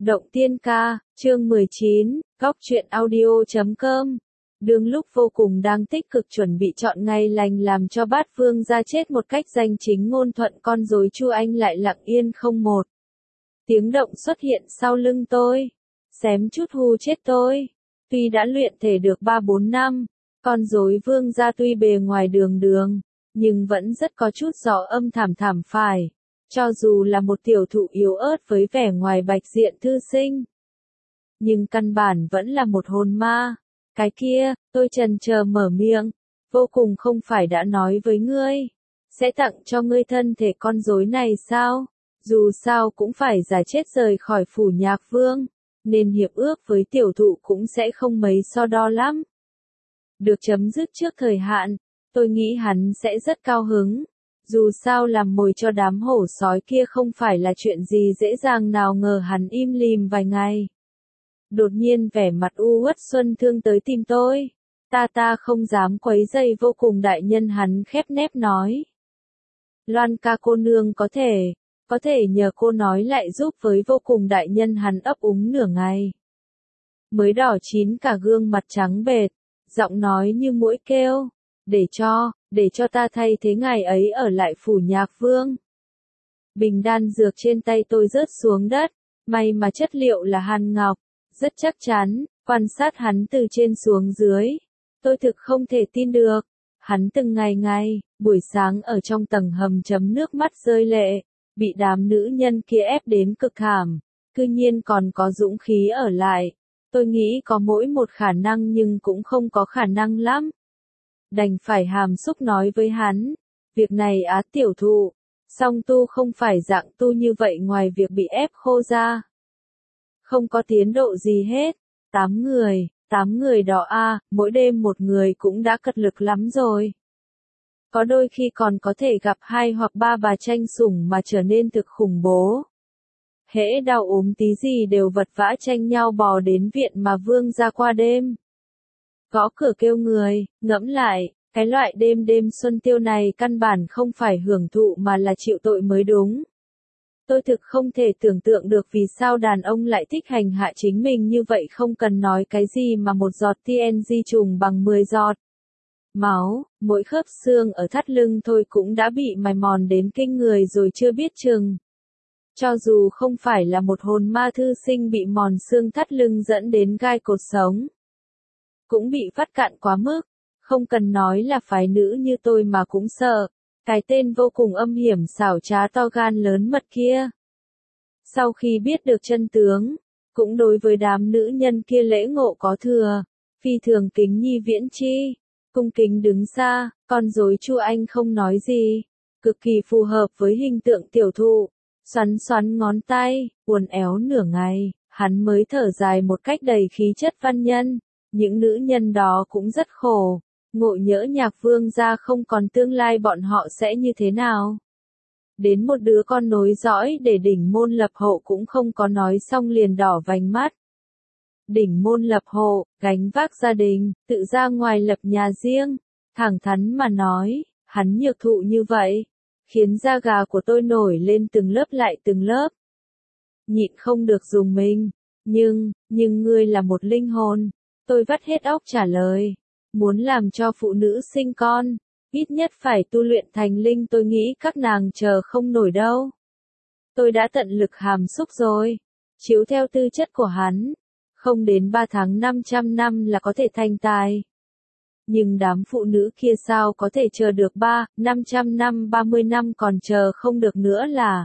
Động Tiên Ca, chương 19, góc truyện audio.com. Đương lúc vô cùng đang tích cực chuẩn bị chọn ngày lành làm cho Bát Vương ra chết một cách danh chính ngôn thuận, con rối Chu Anh lại lặng yên không một tiếng động xuất hiện sau lưng tôi, xém chút hù chết tôi. Tuy đã luyện thể được 3-4 năm, con rối Vương gia tuy bề ngoài đường đường, nhưng vẫn rất có chút gió âm thảm thảm phải. Cho dù là một tiểu thụ yếu ớt với vẻ ngoài bạch diện thư sinh, nhưng căn bản vẫn là một hồn ma. Cái kia, tôi chần chờ mở miệng, vô cùng không phải đã nói với ngươi, sẽ tặng cho ngươi thân thể con rối này sao? Dù sao cũng phải giả chết rời khỏi phủ Nhạc Vương, nên hiệp ước với tiểu thụ cũng sẽ không mấy so đo lắm. Được chấm dứt trước thời hạn, tôi nghĩ hắn sẽ rất cao hứng. Dù sao làm mồi cho đám hổ sói kia không phải là chuyện gì dễ dàng, nào ngờ hắn im lìm vài ngày. Đột nhiên vẻ mặt u uất xuân thương tới tìm tôi. Ta không dám quấy rầy vô cùng đại nhân, hắn khép nép nói. Loan ca cô nương có thể nhờ cô nói lại giúp với vô cùng đại nhân, hắn ấp úng nửa ngày. Mới đỏ chín cả gương mặt trắng bệch, giọng nói như muỗi kêu. Để cho ta thay thế ngài ấy ở lại phủ Nhạc Vương. Bình đan dược trên tay tôi rớt xuống đất, may mà chất liệu là hàn ngọc, rất chắc chắn. Quan sát hắn từ trên xuống dưới, tôi thực không thể tin được. Hắn từng ngày, buổi sáng ở trong tầng hầm chấm nước mắt rơi lệ, bị đám nữ nhân kia ép đến cực hàm, cư nhiên còn có dũng khí ở lại. Tôi nghĩ có mỗi một khả năng nhưng cũng không có khả năng lắm. Đành phải hàm xúc nói với hắn, việc này á tiểu thụ, song tu không phải dạng tu như vậy, ngoài việc bị ép khô ra. Không có tiến độ gì hết, 8 người đó mỗi đêm một người cũng đã cật lực lắm rồi. Có đôi khi còn có thể gặp 2 hoặc 3 bà tranh sủng mà trở nên thực khủng bố. Hễ đau ốm tí gì đều vật vã tranh nhau bò đến viện mà Vương ra qua đêm. Gõ cửa kêu người, ngẫm lại, cái loại đêm xuân tiêu này căn bản không phải hưởng thụ mà là chịu tội mới đúng. Tôi thực không thể tưởng tượng được vì sao đàn ông lại thích hành hạ chính mình như vậy, không cần nói cái gì mà một giọt TNG trùng bằng 10 giọt máu, mỗi khớp xương ở thắt lưng thôi cũng đã bị mài mòn đến kinh người rồi chưa biết chừng. Cho dù không phải là một hồn ma thư sinh bị mòn xương thắt lưng dẫn đến gai cột sống, cũng bị vắt cạn quá mức, không cần nói là phái nữ như tôi mà cũng sợ. Cái tên vô cùng âm hiểm xảo trá to gan lớn mật kia. Sau khi biết được chân tướng, cũng đối với đám nữ nhân kia lễ ngộ có thừa, phi thường kính nhi viễn chi, cung kính đứng xa. Con rối Chu Anh không nói gì, cực kỳ phù hợp với hình tượng tiểu thụ, xoắn ngón tay, uốn éo nửa ngày, hắn mới thở dài một cách đầy khí chất văn nhân. Những nữ nhân đó cũng rất khổ, ngộ nhỡ Nhạc Vương gia không còn tương lai bọn họ sẽ như thế nào? Đến một đứa con nối dõi để đỉnh môn lập hộ cũng không có, nói xong liền đỏ vành mắt. Đỉnh môn lập hộ, gánh vác gia đình, tự ra ngoài lập nhà riêng, thẳng thắn mà nói, hắn nhược thụ như vậy, khiến da gà của tôi nổi lên từng lớp lại từng lớp. Nhịn không được dùng mình, nhưng ngươi là một linh hồn. Tôi vắt hết óc trả lời, muốn làm cho phụ nữ sinh con, ít nhất phải tu luyện thành linh, tôi nghĩ các nàng chờ không nổi đâu. Tôi đã tận lực hàm xúc rồi, chiếu theo tư chất của hắn, không đến 3 tháng 500 năm là có thể thành tài. Nhưng đám phụ nữ kia sao có thể chờ được 500 năm, 30 năm còn chờ không được nữa là.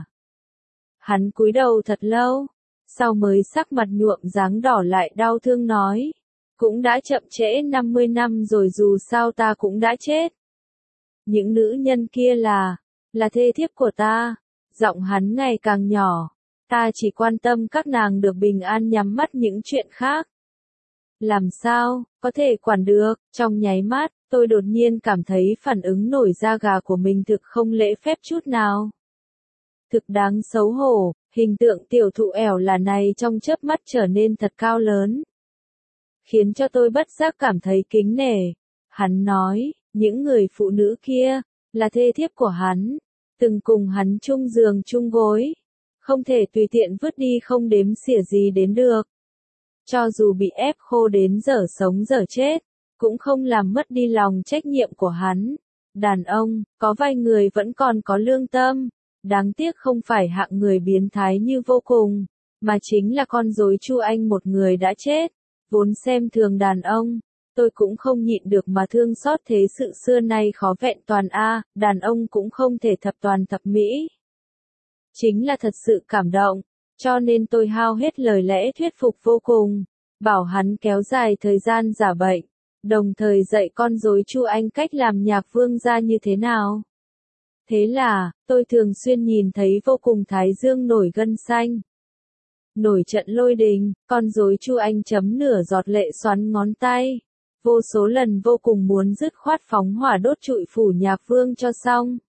Hắn cúi đầu thật lâu, sau mới sắc mặt nhuộm dáng đỏ lại đau thương nói. Cũng đã chậm trễ 50 năm rồi, dù sao ta cũng đã chết. Những nữ nhân kia là thê thiếp của ta. Giọng hắn ngày càng nhỏ. Ta chỉ quan tâm các nàng được bình an, nhắm mắt những chuyện khác. Làm sao có thể quản được? Trong nháy mắt, tôi đột nhiên cảm thấy phản ứng nổi da gà của mình thực không lễ phép chút nào. Thực đáng xấu hổ, hình tượng tiểu thụ ẻo là này trong chớp mắt trở nên thật cao lớn, khiến cho tôi bất giác cảm thấy kính nể. Hắn nói, những người phụ nữ kia, là thê thiếp của hắn, từng cùng hắn chung giường chung gối. không thể tùy tiện vứt đi không đếm xỉa gì đến được. Cho dù bị ép khô đến dở sống dở chết, cũng không làm mất đi lòng trách nhiệm của hắn. Đàn ông, có vài người vẫn còn có lương tâm, đáng tiếc không phải hạng người biến thái như Vô Cùng, mà chính là con rối Chu Anh một người đã chết. Vốn xem thường đàn ông, tôi cũng không nhịn được mà thương xót thế sự xưa nay khó vẹn toàn đàn ông cũng không thể thập toàn thập mỹ. Chính là thật sự cảm động, cho nên tôi hao hết lời lẽ thuyết phục Vô Cùng, bảo hắn kéo dài thời gian giả bệnh, đồng thời dạy con rối Chu Anh cách làm nhạc vương gia như thế nào. Thế là, tôi thường xuyên nhìn thấy Vô Cùng thái dương nổi gân xanh. Nổi trận lôi đình, con rối Chu Anh chấm nửa giọt lệ xoắn ngón tay. Vô số lần Vô Cùng muốn dứt khoát phóng hỏa đốt trụi phủ nhạc vương cho xong.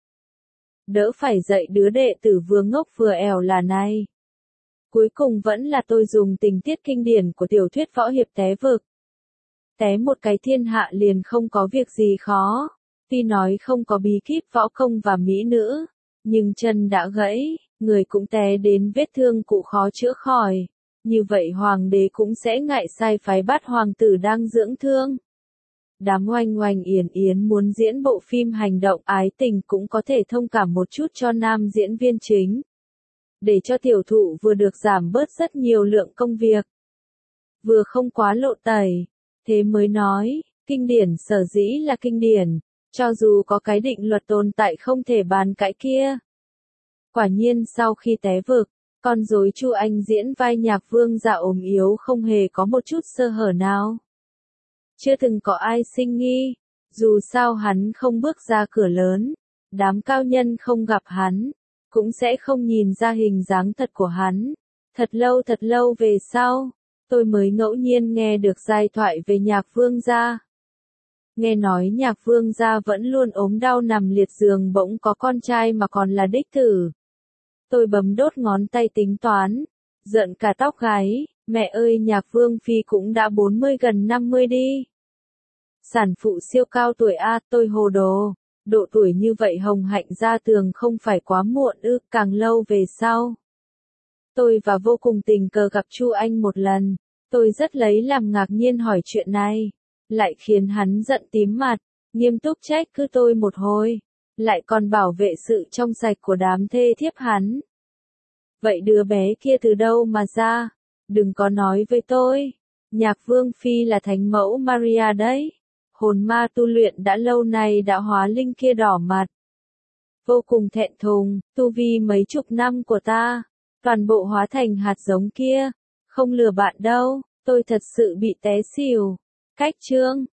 Đỡ phải dạy đứa đệ tử vừa ngốc vừa ẻo là này. Cuối cùng vẫn là tôi dùng tình tiết kinh điển của tiểu thuyết võ hiệp té vực. Té một cái thiên hạ liền không có việc gì khó. Tuy nói không có bí kíp võ công và mỹ nữ, nhưng chân đã gãy, người cũng té đến vết thương cụ khó chữa khỏi. Như vậy hoàng đế cũng sẽ ngại sai phái bắt hoàng tử đang dưỡng thương. Đám oanh oanh yến yến muốn diễn bộ phim hành động ái tình cũng có thể thông cảm một chút cho nam diễn viên chính. Để cho tiểu thụ vừa được giảm bớt rất nhiều lượng công việc, vừa không quá lộ tẩy. Thế mới nói, kinh điển sở dĩ là kinh điển, cho dù có cái định luật tồn tại không thể bàn cãi kia. Quả nhiên sau khi té vực, con rối Chu Anh diễn vai nhạc vương giả ốm yếu không hề có một chút sơ hở nào. Chưa từng có ai sinh nghi, dù sao hắn không bước ra cửa lớn, đám cao nhân không gặp hắn, cũng sẽ không nhìn ra hình dáng thật của hắn. Thật lâu về sau, tôi mới ngẫu nhiên nghe được giai thoại về nhạc vương gia. Nghe nói nhạc vương gia vẫn luôn ốm đau nằm liệt giường bỗng có con trai mà còn là đích tử. Tôi bấm đốt ngón tay tính toán, giận cả tóc gáy, mẹ ơi nhạc vương phi cũng đã 40 gần 50 đi. Sản phụ siêu cao tuổi tôi hồ đồ, độ tuổi như vậy hồng hạnh ra tường không phải quá muộn càng lâu về sau. Tôi và Vô Cùng tình cờ gặp Chu Anh một lần, tôi rất lấy làm ngạc nhiên hỏi chuyện này, lại khiến hắn giận tím mặt, nghiêm túc trách cứ tôi một hồi, lại còn bảo vệ sự trong sạch của đám thê thiếp hắn. Vậy đứa bé kia từ đâu mà ra? Đừng có nói với tôi, nhạc vương phi là thánh mẫu Maria đấy. Hồn ma tu luyện đã lâu nay đã hóa linh kia đỏ mặt. Vô Cùng thẹn thùng, tu vi mấy chục năm của ta, toàn bộ hóa thành hạt giống kia, không lừa bạn đâu, tôi thật sự bị té xỉu. Cách chương